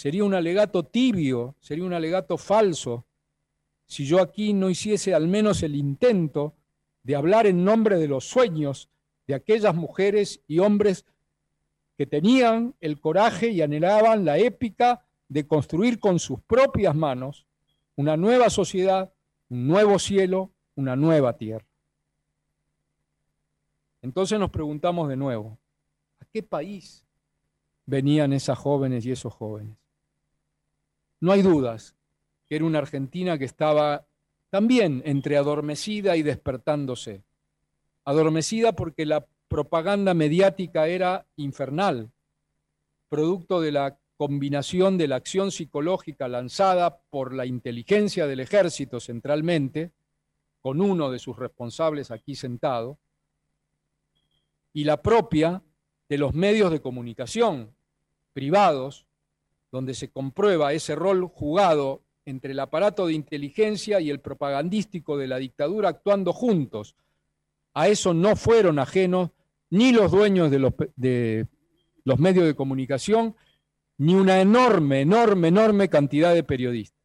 sería un alegato tibio, sería un alegato falso, si yo aquí no hiciese al menos el intento de hablar en nombre de los sueños de aquellas mujeres y hombres que tenían el coraje y anhelaban la épica de construir con sus propias manos una nueva sociedad, un nuevo cielo, una nueva tierra. Entonces nos preguntamos de nuevo, ¿a qué país venían esas jóvenes y esos jóvenes? No hay dudas que era una Argentina que estaba también entre adormecida y despertándose. Adormecida porque la propaganda mediática era infernal, producto de la combinación de la acción psicológica lanzada por la inteligencia del ejército centralmente, con uno de sus responsables aquí sentado, y la propia de los medios de comunicación privados, donde se comprueba ese rol jugado entre el aparato de inteligencia y el propagandístico de la dictadura actuando juntos. A eso no fueron ajenos ni los dueños de los medios de comunicación, ni una enorme cantidad de periodistas.